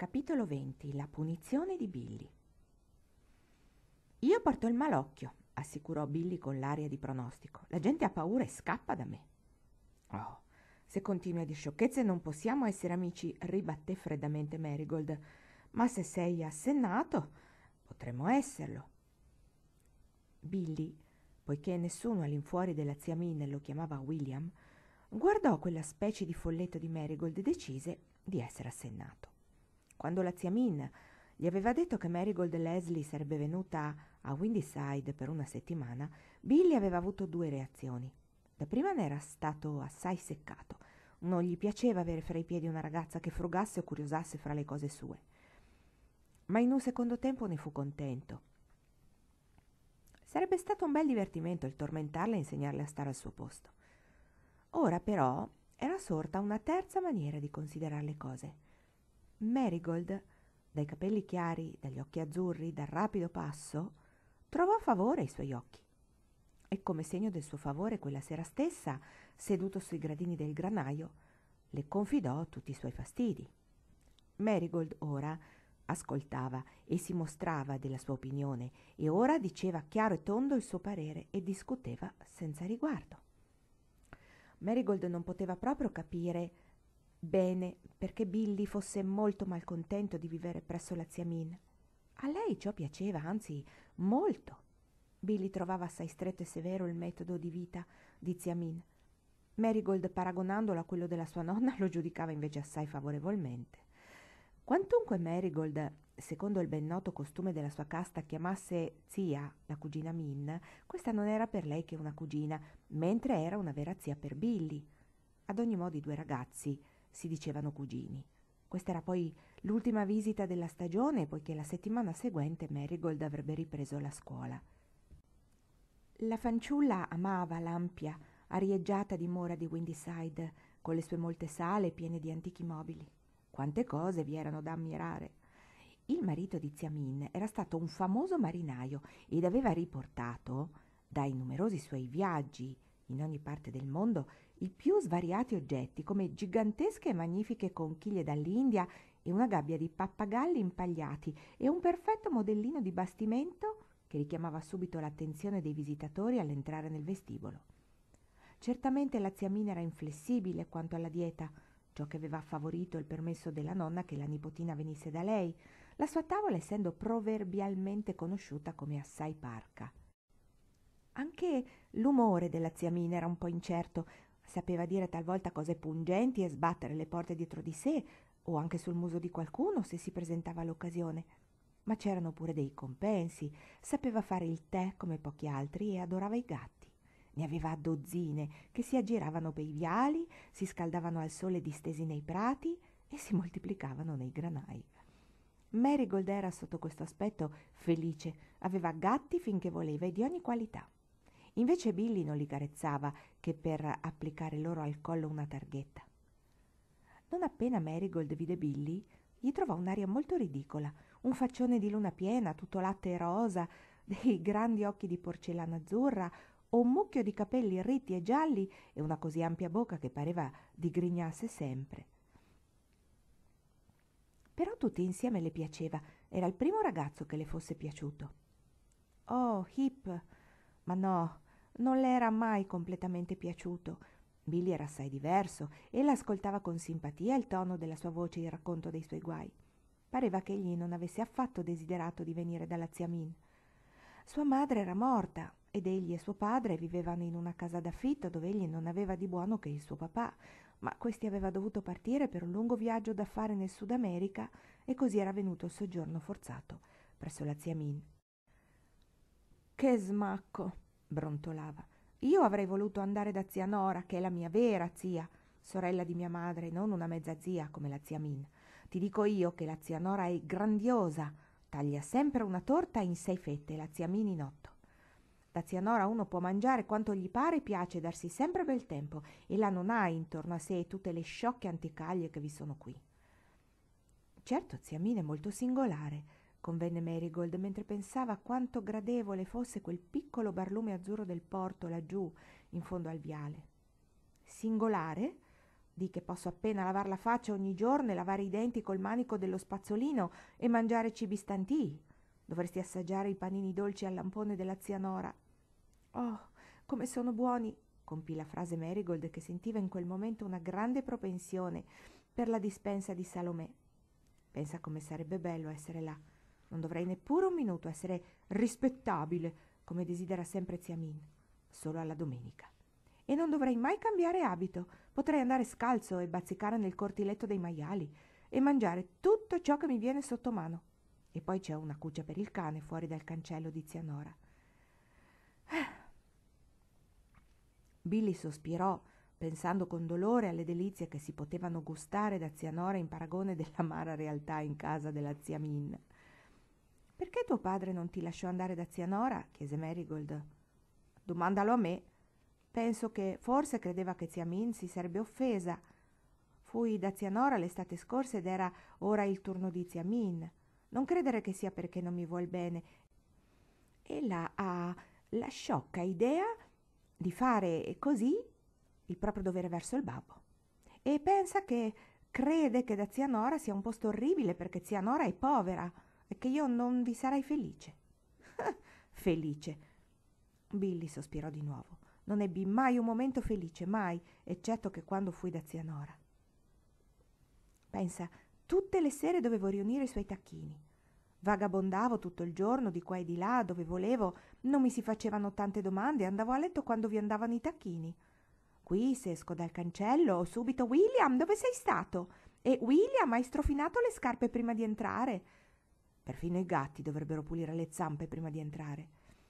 Capitolo 20. La punizione di Billy. «Io porto il malocchio», assicurò Billy con l'aria di pronostico. «La gente ha paura e scappa da me». «Oh, se continui a dire sciocchezze non possiamo essere amici», ribatté freddamente Marigold. «Ma se sei assennato, potremmo esserlo». Billy, poiché nessuno all'infuori della zia Min lo chiamava William, guardò quella specie di folletto di Marigold e decise di essere assennato. Quando la zia Min gli aveva detto che Marigold Leslie sarebbe venuta a Windyside per una settimana, Billy aveva avuto due reazioni. Dapprima ne era stato assai seccato. Non gli piaceva avere fra i piedi una ragazza che frugasse o curiosasse fra le cose sue. Ma in un secondo tempo ne fu contento. Sarebbe stato un bel divertimento il tormentarla e insegnarle a stare al suo posto. Ora però era sorta una terza maniera di considerare le cose. Marigold, dai capelli chiari, dagli occhi azzurri, dal rapido passo, trovò favore ai suoi occhi. E come segno del suo favore quella sera stessa, seduto sui gradini del granaio, le confidò tutti i suoi fastidi. Marigold ora ascoltava e si mostrava della sua opinione, e ora diceva chiaro e tondo il suo parere e discuteva senza riguardo. Marigold non poteva proprio capire bene perché Billy fosse molto malcontento di vivere presso la zia Min. A lei ciò piaceva, anzi molto. Billy trovava assai stretto e severo il metodo di vita di zia Min. Marigold, paragonandolo a quello della sua nonna, lo giudicava invece assai favorevolmente. Quantunque Marigold, secondo il ben noto costume della sua casta, chiamasse zia la cugina Min, questa non era per lei che una cugina, mentre era una vera zia per Billy. Ad ogni modo i due ragazzi si dicevano cugini. Questa era poi l'ultima visita della stagione, poiché la settimana seguente Marigold avrebbe ripreso la scuola. La fanciulla amava l'ampia, arieggiata dimora di Windyside, con le sue molte sale piene di antichi mobili. Quante cose vi erano da ammirare! Il marito di zia Min era stato un famoso marinaio ed aveva riportato, dai numerosi suoi viaggi in ogni parte del mondo, i più svariati oggetti, come gigantesche e magnifiche conchiglie dall'India e una gabbia di pappagalli impagliati e un perfetto modellino di bastimento che richiamava subito l'attenzione dei visitatori all'entrare nel vestibolo. Certamente la zia Min era inflessibile quanto alla dieta, ciò che aveva favorito il permesso della nonna che la nipotina venisse da lei, la sua tavola essendo proverbialmente conosciuta come assai parca. Anche l'umore della zia Min era un po' incerto, sapeva dire talvolta cose pungenti e sbattere le porte dietro di sé o anche sul muso di qualcuno se si presentava l'occasione. Ma c'erano pure dei compensi, sapeva fare il tè come pochi altri e adorava i gatti. Ne aveva a dozzine che si aggiravano per i viali, si scaldavano al sole distesi nei prati e si moltiplicavano nei granai. Marigold era sotto questo aspetto felice, aveva gatti finché voleva e di ogni qualità. Invece Billy non li carezzava che per applicare loro al collo una targhetta. Non appena Marigold vide Billy, gli trovò un'aria molto ridicola, un faccione di luna piena, tutto latte e rosa, dei grandi occhi di porcellana azzurra, un mucchio di capelli ritti e gialli e una così ampia bocca che pareva digrignasse sempre. Però tutti insieme le piaceva, era il primo ragazzo che le fosse piaciuto. Oh, Hip! Ma no, non le era mai completamente piaciuto. Billy era assai diverso e l'ascoltava con simpatia il tono della sua voce e il racconto dei suoi guai. Pareva che egli non avesse affatto desiderato di venire dalla zia Min. Sua madre era morta ed egli e suo padre vivevano in una casa d'affitto dove egli non aveva di buono che il suo papà, ma questi aveva dovuto partire per un lungo viaggio d'affari nel Sud America e così era venuto il soggiorno forzato presso la zia Min. «Che smacco!» brontolava. «Io avrei voluto andare da zia Nora, che è la mia vera zia, sorella di mia madre, non una mezza zia come la zia Min. Ti dico io che la zia Nora è grandiosa, taglia sempre una torta in 6 fette e la zia Min in 8. Da zia Nora uno può mangiare quanto gli pare e piace darsi sempre bel tempo e là non ha intorno a sé tutte le sciocche anticaglie che vi sono qui». «Certo, zia Min è molto singolare», convenne Marigold mentre pensava quanto gradevole fosse quel piccolo barlume azzurro del porto laggiù in fondo al viale. «Singolare? Di che posso appena lavar la faccia ogni giorno e lavare i denti col manico dello spazzolino e mangiare cibi stantii. Dovresti assaggiare i panini dolci al lampone della zia Nora. Oh, come sono buoni! Compì la frase Marigold, che sentiva in quel momento una grande propensione per la dispensa di Salomè. Pensa come sarebbe bello essere là. Non dovrei neppure un minuto essere rispettabile, come desidera sempre zia Min, solo alla domenica. E non dovrei mai cambiare abito. Potrei andare scalzo e bazzicare nel cortiletto dei maiali e mangiare tutto ciò che mi viene sotto mano. E poi c'è una cuccia per il cane fuori dal cancello di zia Nora. Billy sospirò, pensando con dolore alle delizie che si potevano gustare da zia Nora in paragone dell'amara realtà in casa della zia Min. «Perché tuo padre non ti lasciò andare da zia Nora?» chiese Marigold. «Domandalo a me. Penso che forse credeva che zia Min si sarebbe offesa. Fui da zia Nora l'estate scorsa ed era ora il turno di zia Min. Non credere che sia perché non mi vuol bene. Ella ha la sciocca idea di fare così il proprio dovere verso il babbo. E pensa che crede che da zia Nora sia un posto orribile perché zia Nora è povera e che io non vi sarei felice». «Felice?» Billy sospirò di nuovo. «Non ebbi mai un momento felice, mai, eccetto che quando fui da zia Nora. Pensa, tutte le sere dovevo riunire i suoi tacchini. Vagabondavo tutto il giorno di qua e di là, dove volevo, non mi si facevano tante domande, andavo a letto quando vi andavano i tacchini. Qui, se esco dal cancello, subito: William, dove sei stato? E William, hai strofinato le scarpe prima di entrare? Perfino i gatti dovrebbero pulire le zampe prima di entrare».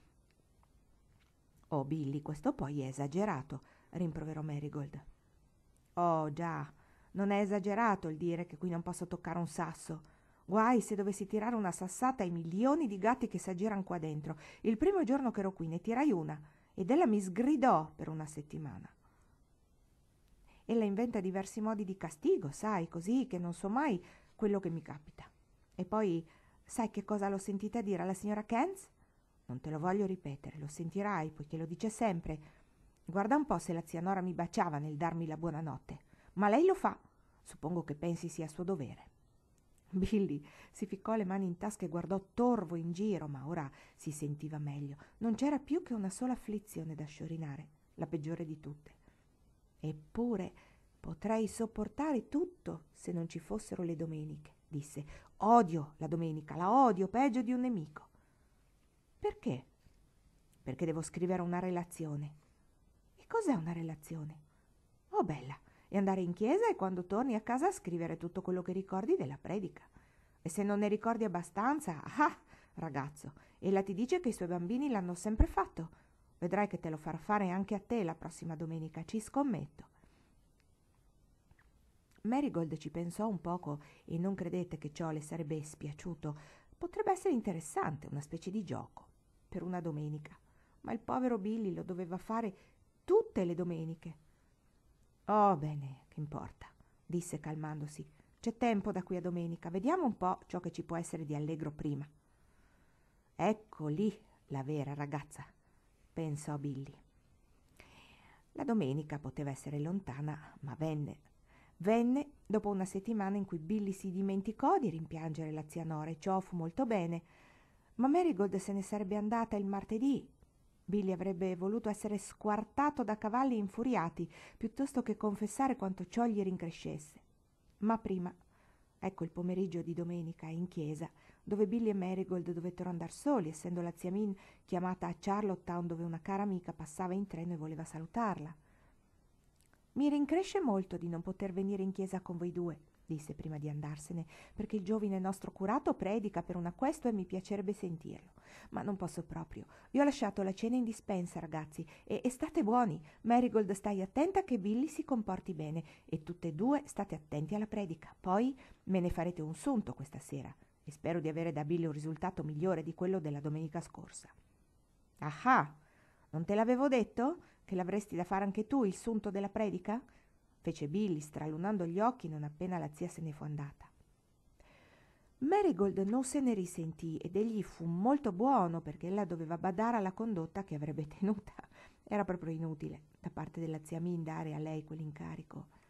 «Oh, Billy, questo poi è esagerato», rimproverò Marigold. «Oh, già, non è esagerato il dire che qui non posso toccare un sasso. Guai se dovessi tirare una sassata ai milioni di gatti che s'aggirano qua dentro. Il primo giorno che ero qui ne tirai una ed ella mi sgridò per una settimana. Ella inventa diversi modi di castigo, sai, così che non so mai quello che mi capita. E poi, sai che cosa l'ho sentita dire alla signora Kentz? Non te lo voglio ripetere, lo sentirai, poiché lo dice sempre. Guarda un po' se la zia Nora mi baciava nel darmi la buonanotte. Ma lei lo fa. Suppongo che pensi sia suo dovere». Billy si ficcò le mani in tasca e guardò torvo in giro, ma ora si sentiva meglio. Non c'era più che una sola afflizione da sciorinare, la peggiore di tutte. «Eppure potrei sopportare tutto se non ci fossero le domeniche», disse. «Odio la domenica, la odio peggio di un nemico». «Perché?» «Perché devo scrivere una relazione». «E cos'è una relazione?» «Oh, bella, è andare in chiesa e quando torni a casa scrivere tutto quello che ricordi della predica. E se non ne ricordi abbastanza, ragazzo, ella ti dice che i suoi bambini l'hanno sempre fatto. Vedrai che te lo farà fare anche a te la prossima domenica, ci scommetto». Marigold ci pensò un poco e non credette che ciò le sarebbe spiaciuto. Potrebbe essere interessante, una specie di gioco, per una domenica. Ma il povero Billy lo doveva fare tutte le domeniche. «Oh, bene, che importa», disse calmandosi. «C'è tempo da qui a domenica. Vediamo un po' ciò che ci può essere di allegro prima». «Ecco lì la vera ragazza», pensò Billy. La domenica poteva essere lontana, ma venne. Venne dopo una settimana in cui Billy si dimenticò di rimpiangere la zia Nora e ciò fu molto bene. Ma Marigold se ne sarebbe andata il martedì. Billy avrebbe voluto essere squartato da cavalli infuriati piuttosto che confessare quanto ciò gli rincrescesse. Ma prima, ecco il pomeriggio di domenica in chiesa, dove Billy e Marigold dovettero andar soli, essendo la zia Min chiamata a Charlottetown, dove una cara amica passava in treno e voleva salutarla. «Mi rincresce molto di non poter venire in chiesa con voi due», disse prima di andarsene, «perché il giovine nostro curato predica per una questua e mi piacerebbe sentirlo. Ma non posso proprio. Vi ho lasciato la cena in dispensa, ragazzi, e state buoni. Marigold, stai attenta che Billy si comporti bene e tutte e due state attenti alla predica. Poi me ne farete un sunto questa sera e spero di avere da Billy un risultato migliore di quello della domenica scorsa». «Ah, non te l'avevo detto che l'avresti da fare anche tu, il sunto della predica?» fece Billy, stralunando gli occhi non appena la zia se ne fu andata. Marigold non se ne risentì ed egli fu molto buono, perché ella doveva badare alla condotta che avrebbe tenuta. Era proprio inutile da parte della zia Min dare a lei quell'incarico.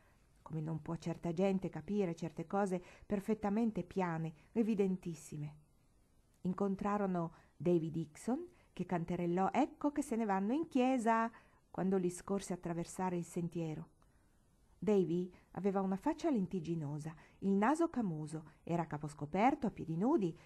come non può certa gente capire certe cose perfettamente piane, evidentissime. Incontrarono Davy Dixon, che canterellò «Ecco che se ne vanno in chiesa», quando li scorse attraversare il sentiero. Davy aveva una faccia lentigginosa, il naso camuso, era a capo scoperto, a piedi nudi,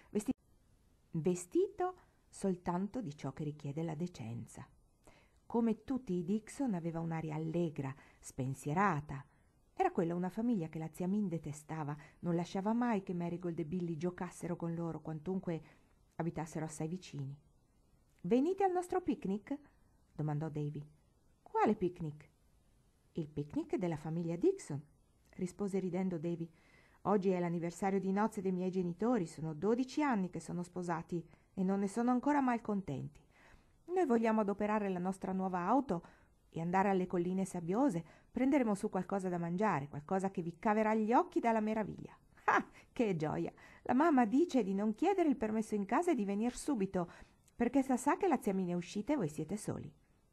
vestito soltanto di ciò che richiede la decenza. Come tutti i Dixon aveva un'aria allegra, spensierata. Era quella una famiglia che la zia Min detestava, non lasciava mai che Marigold e Billy giocassero con loro, quantunque abitassero assai vicini. «Venite al nostro picnic?» domandò Davy. «Quale picnic?» «Il picnic della famiglia Dixon», rispose ridendo Davy. «Oggi è l'anniversario di nozze dei miei genitori, sono 12 anni che sono sposati e non ne sono ancora malcontenti. Noi vogliamo adoperare la nostra nuova auto e andare alle colline sabbiose. Prenderemo su qualcosa da mangiare, qualcosa che vi caverà gli occhi dalla meraviglia». «Ah, che gioia! La mamma dice di non chiedere il permesso in casa e di venir subito, perché sa che la zia Mina è uscita e voi siete soli».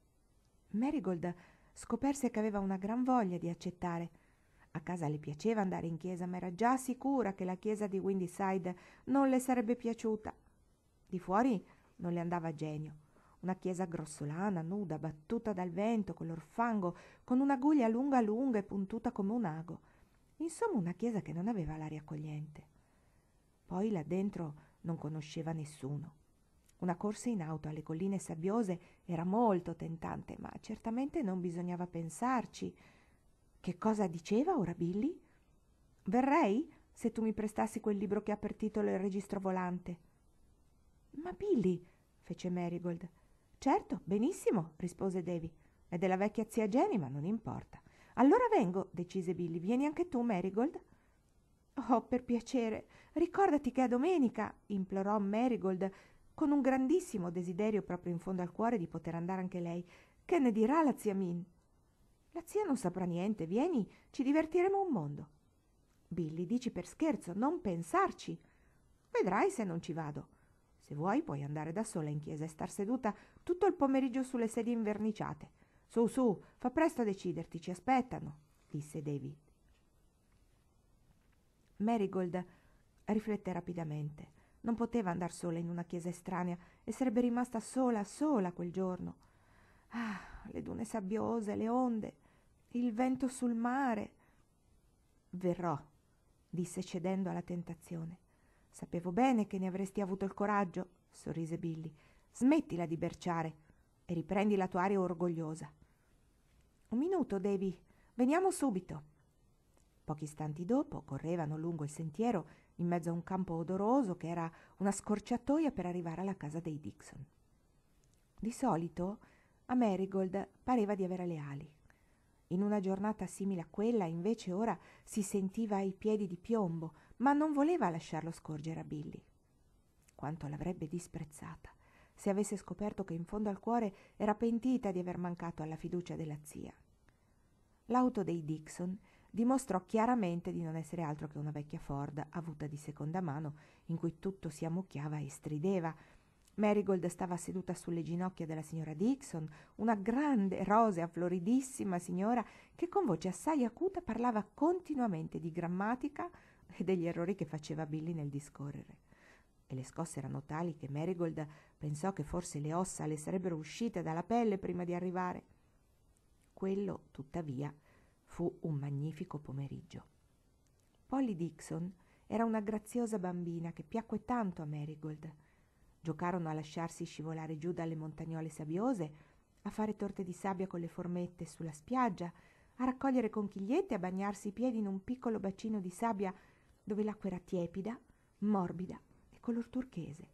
Marigold scoperse che aveva una gran voglia di accettare. A casa le piaceva andare in chiesa, ma era già sicura che la chiesa di Windyside non le sarebbe piaciuta. Di fuori non le andava a genio. Una chiesa grossolana, nuda, battuta dal vento, color fango, con una guglia lunga lunga e puntuta come un ago. Insomma, una chiesa che non aveva l'aria accogliente. Poi là dentro non conosceva nessuno. Una corsa in auto alle colline sabbiose era molto tentante, ma certamente non bisognava pensarci. Che cosa diceva ora Billy? «Verrei se tu mi prestassi quel libro che ha per titolo Il registro volante». «Ma Billy», fece Marigold. «Certo, benissimo», rispose Davy. «È della vecchia zia Jenny, ma non importa». «Allora vengo», decise Billy. «Vieni anche tu, Marigold?» «Oh, per piacere, ricordati che è domenica», implorò Marigold, con un grandissimo desiderio proprio in fondo al cuore di poter andare anche lei. «Che ne dirà la zia Min?» «La zia non saprà niente, vieni, ci divertiremo un mondo». «Billy, dici per scherzo, non pensarci». «Vedrai se non ci vado. Se vuoi puoi andare da sola in chiesa e star seduta tutto il pomeriggio sulle sedie inverniciate. Su, su, fa presto a deciderti, ci aspettano», disse Davy. Marigold riflette rapidamente. Non poteva andar sola in una chiesa estranea e sarebbe rimasta sola, sola quel giorno. Ah, le dune sabbiose, le onde, il vento sul mare. «Verrò», disse cedendo alla tentazione. «Sapevo bene che ne avresti avuto il coraggio», sorrise Billy. «Smettila di berciare e riprendi la tua aria orgogliosa». «Un minuto, Davy, veniamo subito». Pochi istanti dopo correvano lungo il sentiero in mezzo a un campo odoroso che era una scorciatoia per arrivare alla casa dei Dixon. Di solito a Marigold pareva di avere le ali. In una giornata simile a quella, invece, ora si sentiva ai piedi di piombo, ma non voleva lasciarlo scorgere a Billy. Quanto l'avrebbe disprezzata se avesse scoperto che in fondo al cuore era pentita di aver mancato alla fiducia della zia. L'auto dei Dixon dimostrò chiaramente di non essere altro che una vecchia Ford avuta di seconda mano, in cui tutto si ammucchiava e strideva. Marigold stava seduta sulle ginocchia della signora Dixon, una grande, rosea, floridissima signora che con voce assai acuta parlava continuamente di grammatica e degli errori che faceva Billy nel discorrere. E le scosse erano tali che Marigold pensò che forse le ossa le sarebbero uscite dalla pelle prima di arrivare. Quello, tuttavia, fu un magnifico pomeriggio. Polly Dixon era una graziosa bambina che piacque tanto a Marigold. Giocarono a lasciarsi scivolare giù dalle montagnole sabbiose, a fare torte di sabbia con le formette sulla spiaggia, a raccogliere conchigliette e a bagnarsi i piedi in un piccolo bacino di sabbia dove l'acqua era tiepida, morbida e color turchese.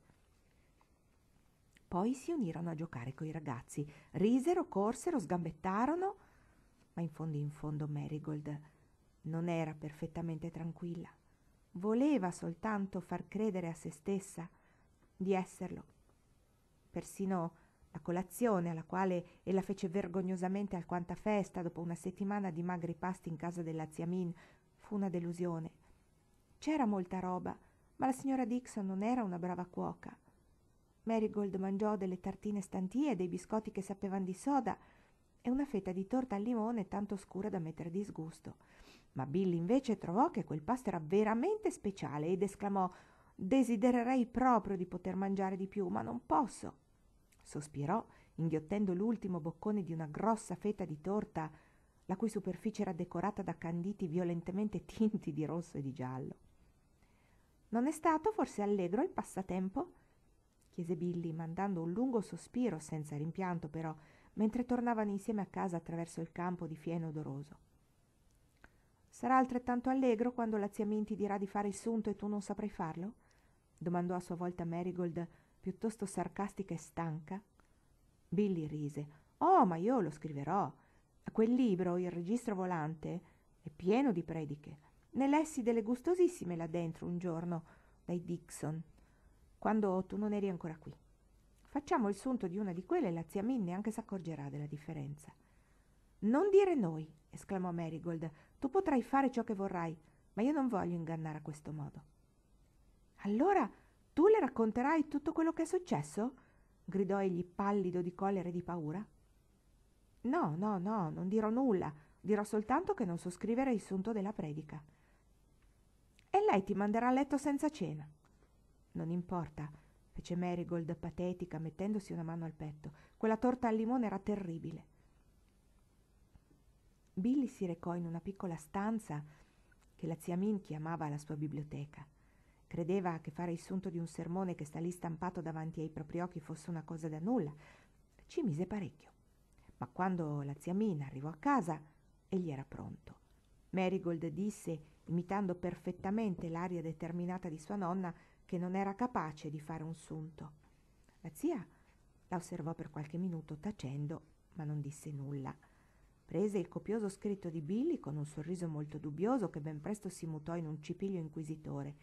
Poi si unirono a giocare coi ragazzi, risero, corsero, sgambettarono, ma in fondo Marigold non era perfettamente tranquilla. Voleva soltanto far credere a se stessa di esserlo. Persino la colazione, alla quale ella fece vergognosamente alquanta festa dopo una settimana di magri pasti in casa della zia Min, fu una delusione. C'era molta roba, ma la signora Dixon non era una brava cuoca. Marigold mangiò delle tartine stantie, dei biscotti che sapevano di soda e una fetta di torta al limone tanto scura da mettere disgusto. Ma Billy invece trovò che quel pasto era veramente speciale ed esclamò: «Desidererei proprio di poter mangiare di più, ma non posso». Sospirò, inghiottendo l'ultimo boccone di una grossa fetta di torta, la cui superficie era decorata da canditi violentemente tinti di rosso e di giallo. «Non è stato forse allegro il passatempo?» chiese Billy, mandando un lungo sospiro, senza rimpianto però, mentre tornavano insieme a casa attraverso il campo di fieno odoroso. «Sarà altrettanto allegro quando la zia Min ti dirà di fare il sunto e tu non saprai farlo?» domandò a sua volta Marigold, piuttosto sarcastica e stanca. Billy rise. «Oh, ma io lo scriverò. Quel libro, Il registro volante, è pieno di prediche. Ne lessi delle gustosissime là dentro un giorno dai Dixon, quando tu non eri ancora qui. Facciamo il sunto di una di quelle e la zia Min neanche s'accorgerà della differenza». «Non dire noi», esclamò Marigold. «Tu potrai fare ciò che vorrai, ma io non voglio ingannare a questo modo». «Allora tu le racconterai tutto quello che è successo?» gridò egli, pallido di collera e di paura. «No, no, no, non dirò nulla. Dirò soltanto che non so scrivere il sunto della predica». «E lei ti manderà a letto senza cena?» «Non importa», fece Marigold patetica, mettendosi una mano al petto. Quella torta al limone era terribile. Billy si recò in una piccola stanza che la zia Min chiamava la sua biblioteca. Credeva che fare il sunto di un sermone che sta lì stampato davanti ai propri occhi fosse una cosa da nulla. Ci mise parecchio. Ma quando la zia Min arrivò a casa, egli era pronto. Marigold disse, imitando perfettamente l'aria determinata di sua nonna, che non era capace di fare un sunto. La zia la osservò per qualche minuto tacendo, ma non disse nulla. Prese il copioso scritto di Billy con un sorriso molto dubbioso che ben presto si mutò in un cipiglio inquisitore.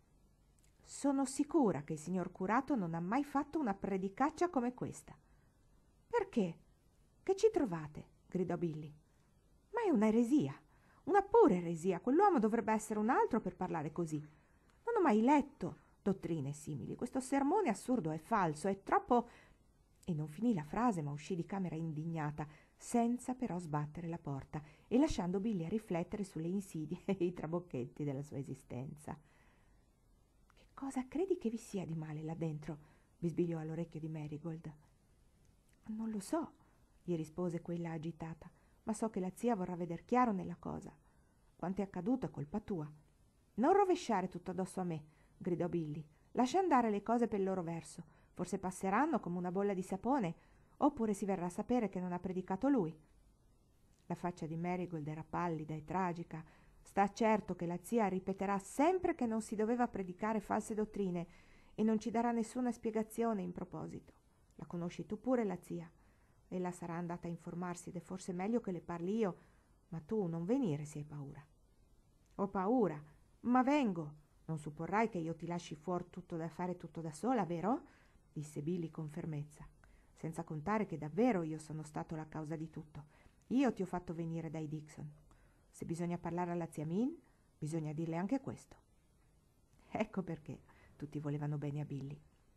«Sono sicura che il signor curato non ha mai fatto una predicaccia come questa». «Perché? Che ci trovate?» gridò Billy. «Ma è un'eresia, una pura eresia. Quell'uomo dovrebbe essere un altro per parlare così. Non ho mai letto dottrine simili. Questo sermone assurdo è falso, è troppo...» E non finì la frase, ma uscì di camera indignata, senza però sbattere la porta e lasciando Billy a riflettere sulle insidie e i trabocchetti della sua esistenza. «Che cosa credi che vi sia di male là dentro?» bisbigliò all'orecchio di Marigold. «Non lo so», gli rispose quella agitata, «ma so che la zia vorrà veder chiaro nella cosa. Quanto è accaduto è colpa tua». «Non rovesciare tutto addosso a me», gridò Billy. «Lascia andare le cose per il loro verso. Forse passeranno come una bolla di sapone, oppure si verrà a sapere che non ha predicato lui». La faccia di Marigold era pallida e tragica. «Sta certo che la zia ripeterà sempre che non si doveva predicare false dottrine e non ci darà nessuna spiegazione in proposito. La conosci tu pure la zia. Ella sarà andata a informarsi ed è forse meglio che le parli io, ma tu non venire se hai paura». «Ho paura? Ma vengo. Non supporrai che io ti lasci fuori tutto da fare tutto da sola, vero?» disse Billy con fermezza. «Senza contare che davvero io sono stato la causa di tutto. Io ti ho fatto venire dai Dixon. Se bisogna parlare alla zia Min, bisogna dirle anche questo». Ecco perché tutti volevano bene a Billy.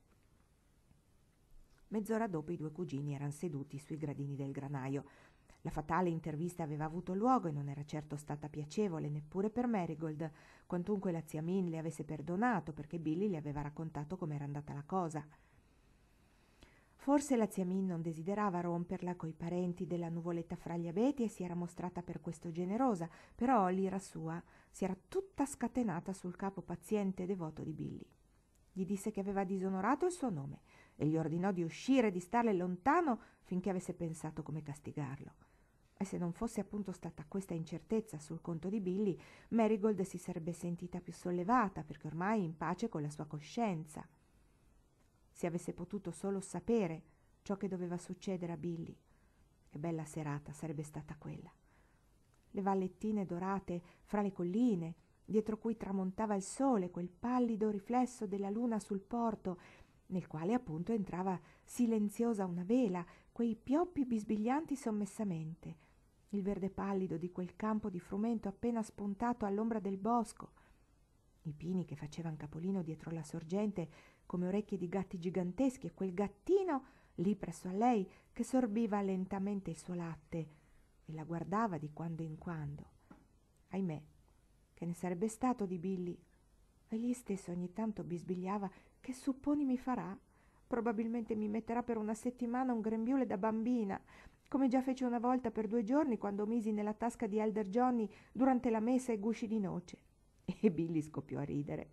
Mezz'ora dopo i due cugini erano seduti sui gradini del granaio. La fatale intervista aveva avuto luogo e non era certo stata piacevole neppure per Marigold, quantunque la zia Min le avesse perdonato perché Billy le aveva raccontato com'era andata la cosa. Forse la zia Min non desiderava romperla coi parenti della nuvoletta fra gli abeti e si era mostrata per questo generosa, però l'ira sua si era tutta scatenata sul capo paziente e devoto di Billy. Gli disse che aveva disonorato il suo nome e gli ordinò di uscire e di starle lontano finché avesse pensato come castigarlo. E se non fosse appunto stata questa incertezza sul conto di Billy, Marigold si sarebbe sentita più sollevata perché ormai in pace con la sua coscienza. Se avesse potuto solo sapere ciò che doveva succedere a Billy, che bella serata sarebbe stata quella. Le vallettine dorate fra le colline, dietro cui tramontava il sole, quel pallido riflesso della luna sul porto, nel quale appunto entrava silenziosa una vela, quei pioppi bisbiglianti sommessamente, il verde pallido di quel campo di frumento appena spuntato all'ombra del bosco, i pini che facevano capolino dietro la sorgente come orecchie di gatti giganteschi e quel gattino lì presso a lei che sorbiva lentamente il suo latte e la guardava di quando in quando. Ahimè, che ne sarebbe stato di Billy? Egli stesso ogni tanto bisbigliava: che supponi mi farà? Probabilmente mi metterà per una settimana un grembiule da bambina, come già fece una volta per 2 giorni quando misi nella tasca di Elder Johnny durante la messa i gusci di noce. E Billy scoppiò a ridere.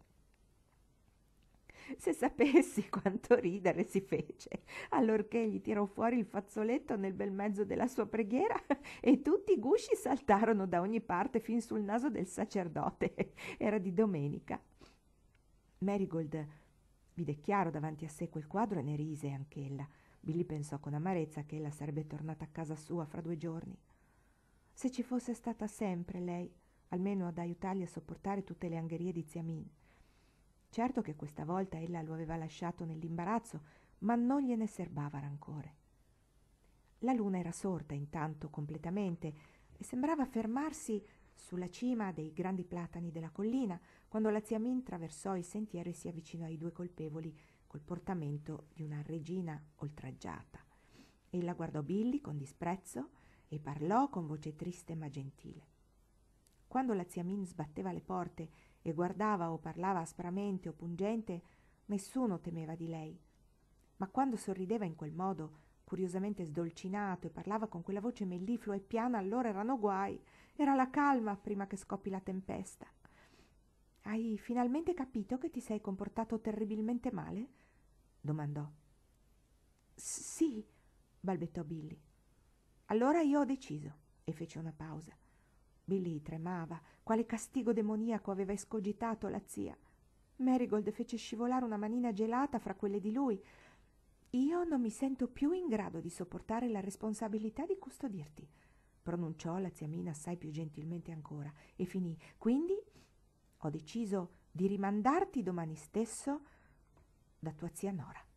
Se sapessi quanto ridere si fece, allorché gli tirò fuori il fazzoletto nel bel mezzo della sua preghiera e tutti i gusci saltarono da ogni parte fin sul naso del sacerdote. Era di domenica. Marigold vide chiaro davanti a sé quel quadro e ne rise anch'ella. Billy pensò con amarezza che ella sarebbe tornata a casa sua fra 2 giorni. Se ci fosse stata sempre lei, almeno ad aiutargli a sopportare tutte le angherie di zia Min. Certo che questa volta ella lo aveva lasciato nell'imbarazzo, ma non gliene serbava rancore. La luna era sorta intanto completamente e sembrava fermarsi sulla cima dei grandi platani della collina quando la zia Min traversò il sentiero e si avvicinò ai 2 colpevoli col portamento di una regina oltraggiata. Ella guardò Billy con disprezzo e parlò con voce triste ma gentile. Quando la zia Min sbatteva le porte e guardava o parlava aspramente o pungente, nessuno temeva di lei. Ma quando sorrideva in quel modo, curiosamente sdolcinato, e parlava con quella voce melliflua e piana, allora erano guai. Era la calma prima che scoppi la tempesta. «Hai finalmente capito che ti sei comportato terribilmente male?» domandò. «Sì», balbettò Billy. «Allora io ho deciso», e fece una pausa. Billy tremava. Quale castigo demoniaco aveva escogitato la zia? Marigold fece scivolare una manina gelata fra quelle di lui. «Io non mi sento più in grado di sopportare la responsabilità di custodirti», pronunciò la zia Mina assai più gentilmente ancora, e finì: «Quindi ho deciso di rimandarti domani stesso da tua zia Nora».